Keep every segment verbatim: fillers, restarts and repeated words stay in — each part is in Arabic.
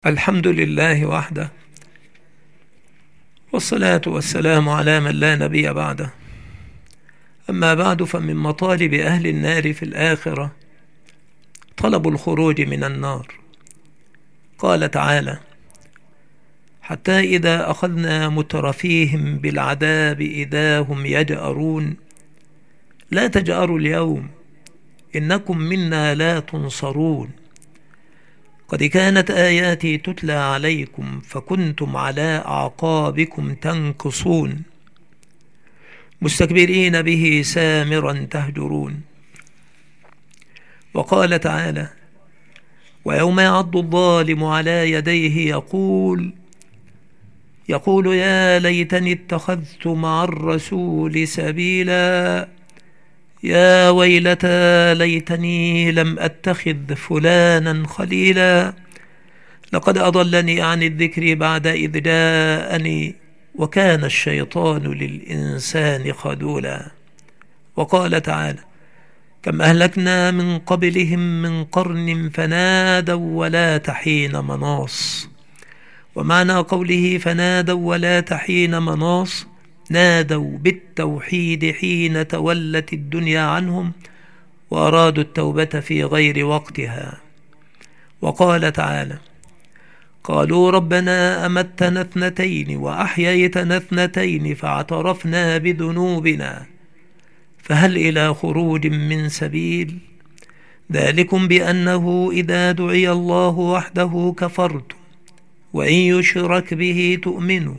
الحمد لله وحده، والصلاة والسلام على من لا نبي بعده. أما بعد، فمن مطالب أهل النار في الآخرة طلب الخروج من النار. قال تعالى: حتى إذا أخذنا مترفيهم بالعذاب إذا هم يجأرون لا تجأروا اليوم إنكم منا لا تنصرون، قد كانت آياتي تتلى عليكم فكنتم على أعقابكم تنكصون مستكبرين به سامرا تهجرون. وقال تعالى: ويوم يعض الظالم على يديه يقول يقول يا ليتني اتخذت مع الرسول سبيلا، يا ويلتى ليتني لم أتخذ فلانا خليلا، لقد أضلني عن الذكر بعد إذ جاءني وكان الشيطان للإنسان خذولا. وقال تعالى: كم أهلكنا من قبلهم من قرن فنادوا ولا تحين مناص. ومعنى قوله فنادوا ولا تحين مناص: نادوا بالتوحيد حين تولت الدنيا عنهم وأرادوا التوبة في غير وقتها. وقال تعالى: قالوا ربنا أمتنا اثنتين وأحييتنا اثنتين فاعترفنا بذنوبنا فهل إلى خروج من سبيل، ذلكم بأنه إذا دعي الله وحده كفرتم وإن يشرك به تؤمنوا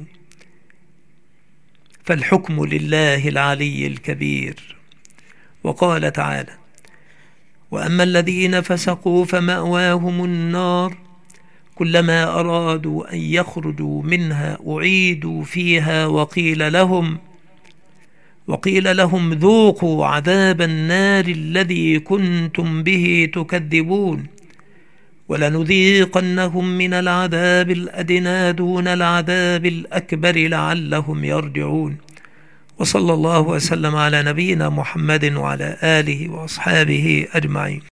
فالحكم لله العلي الكبير. وقال تعالى: وأما الذين فسقوا فمأواهم النار كلما أرادوا أن يخرجوا منها أعيدوا فيها وقيل لهم وقيل لهم ذوقوا عذاب النار الذي كنتم به تكذبون ولنذيقنهم من العذاب الأدنى دون العذاب الأكبر لعلهم يرجعون. وصلى الله وسلم على نبينا محمد وعلى آله وأصحابه أجمعين.